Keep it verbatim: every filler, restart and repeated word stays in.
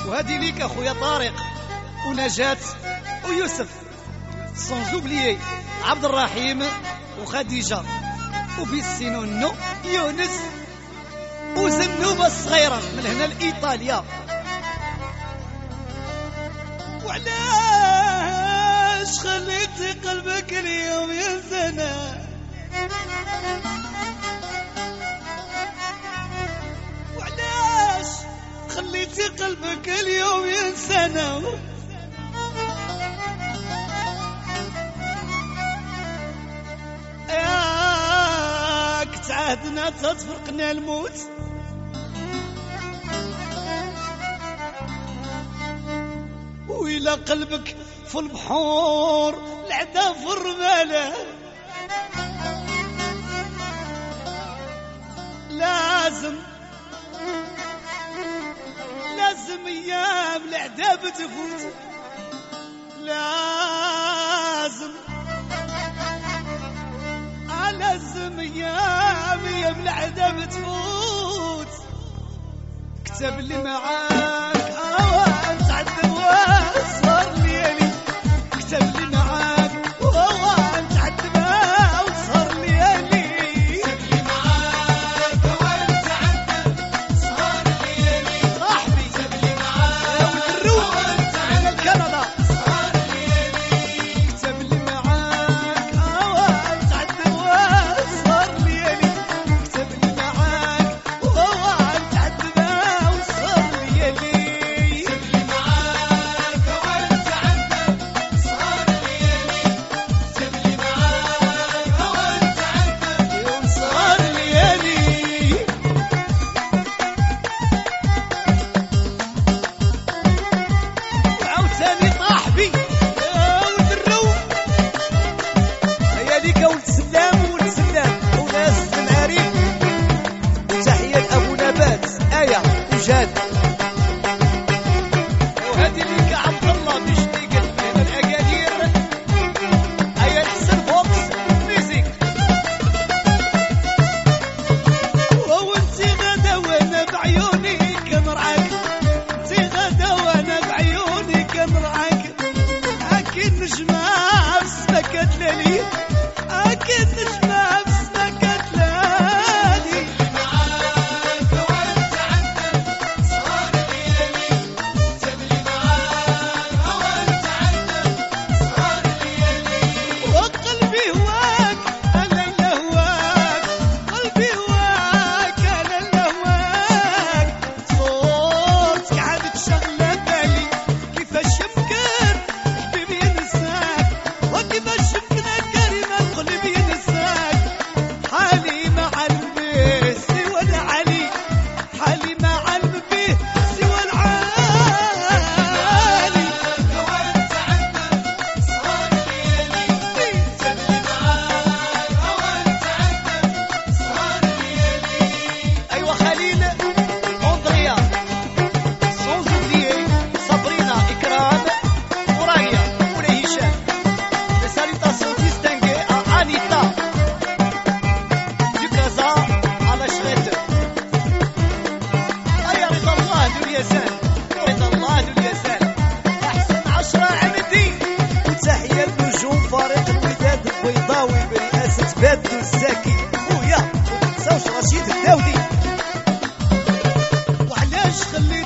وهذه ليك اخويا طارق ونجاة ويوسف، سون زوبليي عبد الرحيم وخديجة وفي السينونو يونس وزنوبة الصغيرة من هنا لإيطاليا. وعلاش خليتي قلبك اليوم ينسانا؟ وعلاش خليتي قلبك اليوم ينسانا؟ ياك تعهدنا تتفرقنا الموت، وإلى قلبك في البحور العدا في الرمالة، لازم لازم ايام العدا بتفوت، لازم لازم ايام ايام العدا بتفوت. كتب لي معاك اوان تعذب وصار ليالي، كتب لي معاك اوان تعذب وصار ليالي، كتب لي معاك اوان تعذب صار ليالي، صاحبي كتب لي معاك اوان تعذب كندا صار ليالي، كتب لي معاك اوان تعذب وصار ليالي، كتب لي معاك اوان تعذب وصار ليالي، كتب لي معاك اوان تعذب صار ليالي، كتب لي معاك اوان تعذب وصار ليالي. وعاوتاني صاحبي يا ولد الروح، هيا ليك ولد سلام وولد سلام وناس المعارف، وتحية لأبو نبات آية وجاد، وهذه ليك عبد الله بيشتي قلب هنا الأكادير، هيا الحسن فوكس ميوزيك. وانتي غدا وانا بعيوني كنرعاك، انتي غدا وانا بعيوني كنرعاك، اكيد نجمة في السما كتلالي، اكيد نجمة في السما كتلالي، معاك اوان تعذب صار ليالي، كتب لي معاك اوان تعذب صار ليالي، وقلبي هواك انا لهواك، قلبي هواك انا لهواك، صوتك عاد شغلة بالي، كيفاش يمكن حبيبي ينساك، وكيفاش يمكن كريمة قلبي ينساك، حالي ما علم به سوى العلي، حالي ما علم به سوى العالي، اوان تعذب صار ليالي، كتب لي معاك اوان تعذب صار ليالي. ايوا خليل اندريا، سون زوبليي صابرينا إكرام ورايا ولا هشام، des salutations distinguées à Anita du Casa à la Chrette. أيا رضا الله ذو اليزان، رضا الله ذو اليزان، أحسن عشرة عمدي، وتحية لنجوم فريق الوداد البيضاوي برئاسة بادو الزاكي خويا، ومتنساوش رشيد الداودي. وعلاش خليت